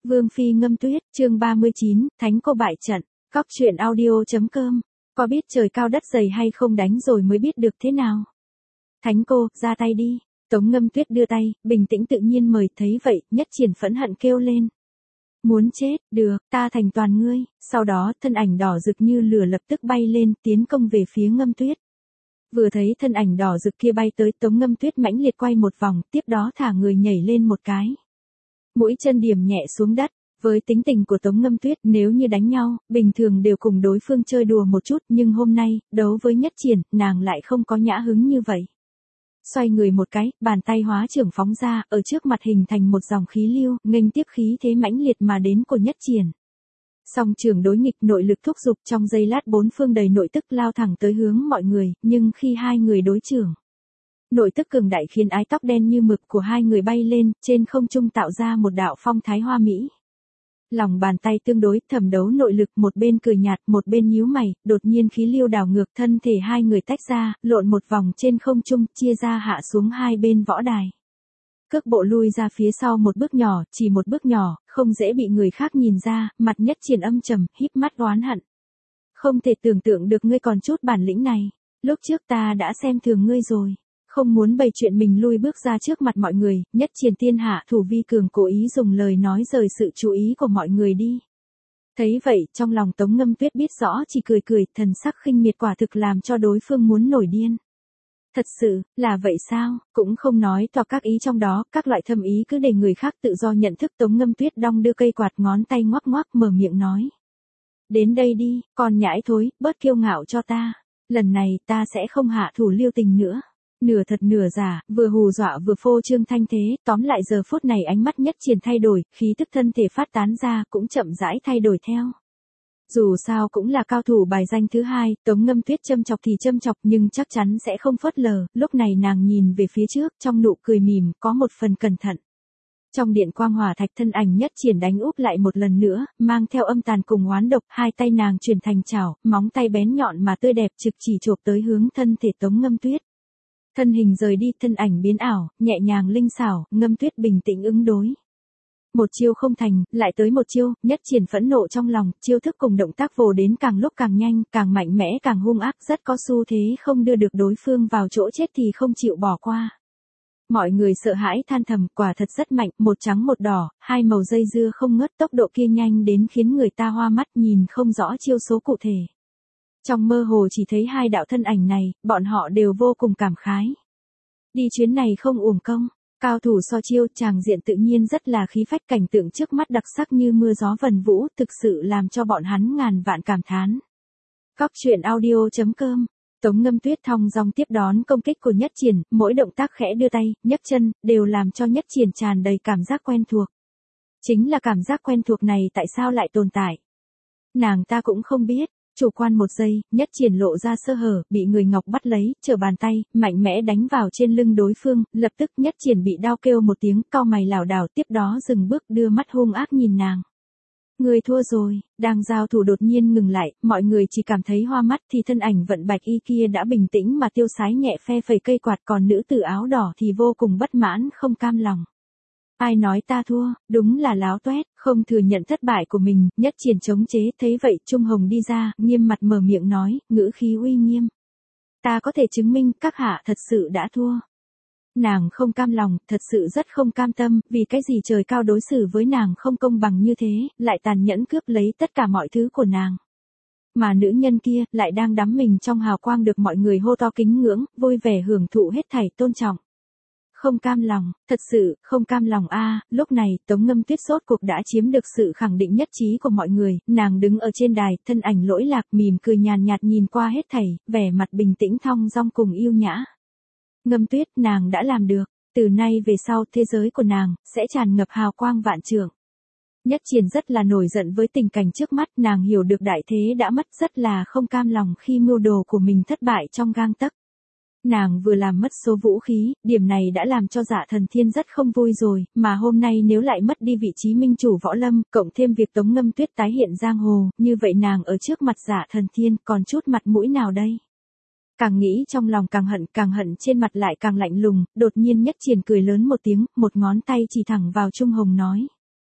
Vương phi ngâm tuyết, chương 39, Thánh cô bại trận, Cóc truyện audio.com, có biết trời cao đất dày hay không đánh rồi mới biết được thế nào. Thánh cô, ra tay đi. Tống Ngâm Tuyết đưa tay, bình tĩnh tự nhiên mời, thấy vậy, Nhất Triển phẫn hận kêu lên. Muốn chết, được, ta thành toàn ngươi. Sau đó, thân ảnh đỏ rực như lửa lập tức bay lên, tiến công về phía Ngâm Tuyết. Vừa thấy thân ảnh đỏ rực kia bay tới, Tống Ngâm Tuyết mãnh liệt quay một vòng, tiếp đó thả người nhảy lên một cái. Mũi chân điểm nhẹ xuống đất. Với tính tình của Tống Ngâm Tuyết, nếu như đánh nhau, bình thường đều cùng đối phương chơi đùa một chút, nhưng hôm nay, đấu với Nhất Triển, nàng lại không có nhã hứng như vậy. Xoay người một cái, bàn tay hóa trưởng phóng ra, ở trước mặt hình thành một dòng khí lưu, nghênh tiếp khí thế mãnh liệt mà đến của Nhất Triển. Song trường đối nghịch, nội lực thúc giục, trong giây lát bốn phương đầy nội tức lao thẳng tới hướng mọi người, nhưng khi hai người đối chưởng, nội tức cường đại khiến ái tóc đen như mực của hai người bay lên, trên không trung tạo ra một đạo phong thái hoa mỹ. Lòng bàn tay tương đối, thẩm đấu nội lực, một bên cười nhạt, một bên nhíu mày, đột nhiên khí lưu đảo ngược, thân thể hai người tách ra, lộn một vòng trên không trung, chia ra hạ xuống hai bên võ đài. Cước bộ lui ra phía sau một bước nhỏ, chỉ một bước nhỏ, không dễ bị người khác nhìn ra, mặt Nhất Triển âm trầm, híp mắt oán hận. Không thể tưởng tượng được ngươi còn chút bản lĩnh này, lúc trước ta đã xem thường ngươi rồi. Không muốn bày chuyện mình lui bước ra trước mặt mọi người, Nhất Triển tiên hạ thủ vi cường cố ý dùng lời nói rời sự chú ý của mọi người đi. Thấy vậy, trong lòng Tống Ngâm Tuyết biết rõ chỉ cười cười, thần sắc khinh miệt quả thực làm cho đối phương muốn nổi điên. Thật sự, là vậy sao, cũng không nói toạc các ý trong đó, các loại thâm ý cứ để người khác tự do nhận thức. Tống Ngâm Tuyết đong đưa cây quạt, ngón tay ngoắc ngoắc mở miệng nói. Đến đây đi, con nhãi thối, bớt kiêu ngạo cho ta. Lần này ta sẽ không hạ thủ lưu tình nữa. Nửa thật nửa giả, vừa hù dọa vừa phô trương thanh thế, tóm lại giờ phút này ánh mắt Nhất Triển thay đổi, khí tức thân thể phát tán ra, cũng chậm rãi thay đổi theo. Dù sao cũng là cao thủ bài danh thứ hai, Tống Ngâm Tuyết châm chọc thì châm chọc nhưng chắc chắn sẽ không phớt lờ, lúc này nàng nhìn về phía trước, trong nụ cười mỉm, có một phần cẩn thận. Trong điện quang hỏa thạch, thân ảnh Nhất Triển đánh úp lại một lần nữa, mang theo âm tàn cùng oán độc, hai tay nàng chuyển thành chảo, móng tay bén nhọn mà tươi đẹp trực chỉ chộp tới hướng thân thể Tống Ngâm Tuyết. Thân hình rời đi, thân ảnh biến ảo, nhẹ nhàng linh xảo, Ngâm Tuyết bình tĩnh ứng đối. Một chiêu không thành, lại tới một chiêu, Nhất Triển phẫn nộ trong lòng, chiêu thức cùng động tác vồ đến càng lúc càng nhanh, càng mạnh mẽ càng hung ác, rất có xu thế không đưa được đối phương vào chỗ chết thì không chịu bỏ qua. Mọi người sợ hãi than thầm, quả thật rất mạnh, một trắng một đỏ, hai màu dây dưa không ngớt, tốc độ kia nhanh đến khiến người ta hoa mắt, nhìn không rõ chiêu số cụ thể. Trong mơ hồ chỉ thấy hai đạo thân ảnh này, bọn họ đều vô cùng cảm khái. Đi chuyến này không uổng công, cao thủ so chiêu, tràng diện tự nhiên rất là khí phách, cảnh tượng trước mắt đặc sắc như mưa gió vần vũ, thực sự làm cho bọn hắn ngàn vạn cảm thán. Cóc truyện audio.com, Tống Ngâm Tuyết thong dong tiếp đón công kích của Nhất Triển, mỗi động tác khẽ đưa tay, nhấc chân, đều làm cho Nhất Triển tràn đầy cảm giác quen thuộc. Chính là cảm giác quen thuộc này tại sao lại tồn tại? Nàng ta cũng không biết. Chủ quan một giây, Nhất Triển lộ ra sơ hở, bị người ngọc bắt lấy, trở bàn tay, mạnh mẽ đánh vào trên lưng đối phương, lập tức Nhất Triển bị đau kêu một tiếng, cau mày lảo đảo, tiếp đó dừng bước đưa mắt hung ác nhìn nàng. Người thua rồi, đang giao thủ đột nhiên ngừng lại, mọi người chỉ cảm thấy hoa mắt thì thân ảnh vận bạch y kia đã bình tĩnh mà tiêu sái nhẹ phe phẩy cây quạt, còn nữ tử áo đỏ thì vô cùng bất mãn, không cam lòng. Ai nói ta thua, đúng là láo toét, không thừa nhận thất bại của mình. Nhất Triển chống chế, thấy vậy Trung Hồng đi ra, nghiêm mặt mở miệng nói, ngữ khí uy nghiêm. Ta có thể chứng minh, các hạ thật sự đã thua. Nàng không cam lòng, thật sự rất không cam tâm, vì cái gì trời cao đối xử với nàng không công bằng như thế, lại tàn nhẫn cướp lấy tất cả mọi thứ của nàng. Mà nữ nhân kia, lại đang đắm mình trong hào quang được mọi người hô to kính ngưỡng, vui vẻ hưởng thụ hết thảy tôn trọng. Không cam lòng, thật sự, không cam lòng a. Lúc này, Tống Ngâm Tuyết rốt cuộc đã chiếm được sự khẳng định nhất trí của mọi người, nàng đứng ở trên đài, thân ảnh lỗi lạc, mỉm cười nhàn nhạt nhìn qua hết thảy, vẻ mặt bình tĩnh thong dong cùng yêu nhã. Ngâm Tuyết, nàng đã làm được, từ nay về sau, thế giới của nàng, sẽ tràn ngập hào quang vạn trượng. Nhất Triển rất là nổi giận với tình cảnh trước mắt, nàng hiểu được đại thế đã mất, rất là không cam lòng khi mưu đồ của mình thất bại trong gang tấc. Nàng vừa làm mất số vũ khí, điểm này đã làm cho Dạ Thần Thiên rất không vui rồi, mà hôm nay nếu lại mất đi vị trí minh chủ võ lâm, cộng thêm việc Tống Ngâm Tuyết tái hiện giang hồ, như vậy nàng ở trước mặt Dạ Thần Thiên còn chút mặt mũi nào đây? Càng nghĩ trong lòng càng hận trên mặt lại càng lạnh lùng, đột nhiên Nhất Triển cười lớn một tiếng, một ngón tay chỉ thẳng vào Trung Hồng nói.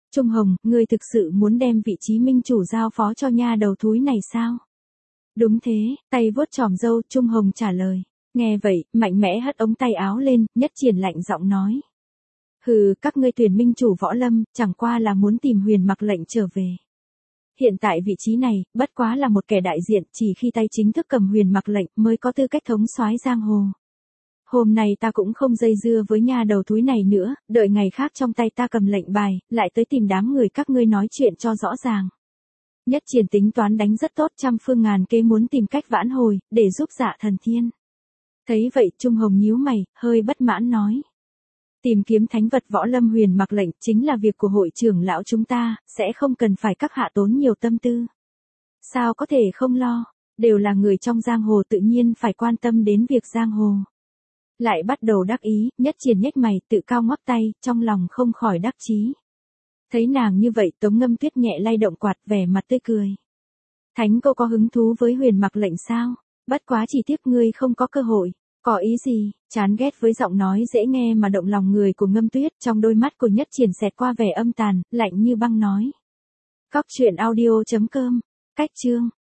Trung Hồng, ngươi thực sự muốn đem vị trí minh chủ giao phó cho nha đầu thúi này sao? Đúng thế, tay vuốt chòm râu, Trung Hồng trả lời. Nghe vậy, mạnh mẽ hất ống tay áo lên, Nhất Triển lạnh giọng nói. Hừ, các ngươi tuyển minh chủ võ lâm, chẳng qua là muốn tìm Huyền Mặc lệnh trở về. Hiện tại vị trí này, bất quá là một kẻ đại diện, chỉ khi tay chính thức cầm Huyền Mặc lệnh mới có tư cách thống soái giang hồ. Hôm nay ta cũng không dây dưa với nha đầu thúi này nữa, đợi ngày khác trong tay ta cầm lệnh bài, lại tới tìm đám người các ngươi nói chuyện cho rõ ràng. Nhất Triển tính toán đánh rất tốt, trăm phương ngàn kế muốn tìm cách vãn hồi, để giúp Dạ Thần Thiên. Thấy vậy, Trung Hồng nhíu mày, hơi bất mãn nói. Tìm kiếm thánh vật võ lâm Huyền Mặc lệnh chính là việc của hội trưởng lão chúng ta, sẽ không cần phải các hạ tốn nhiều tâm tư. Sao có thể không lo, đều là người trong giang hồ tự nhiên phải quan tâm đến việc giang hồ. Lại bắt đầu đắc ý, Nhất Triển nhếch mày, tự cao ngoắc tay, trong lòng không khỏi đắc chí. Thấy nàng như vậy, Tống Ngâm Tuyết nhẹ lay động quạt, vẻ mặt tươi cười. Thánh cô có hứng thú với Huyền Mặc lệnh sao? Bất quá chỉ tiếc ngươi không có cơ hội. Có ý gì? Chán ghét với giọng nói dễ nghe mà động lòng người của Ngâm Tuyết, trong đôi mắt của Nhất Triển xẹt qua vẻ âm tàn, lạnh như băng nói. Cóc truyện audio.com. Cách chương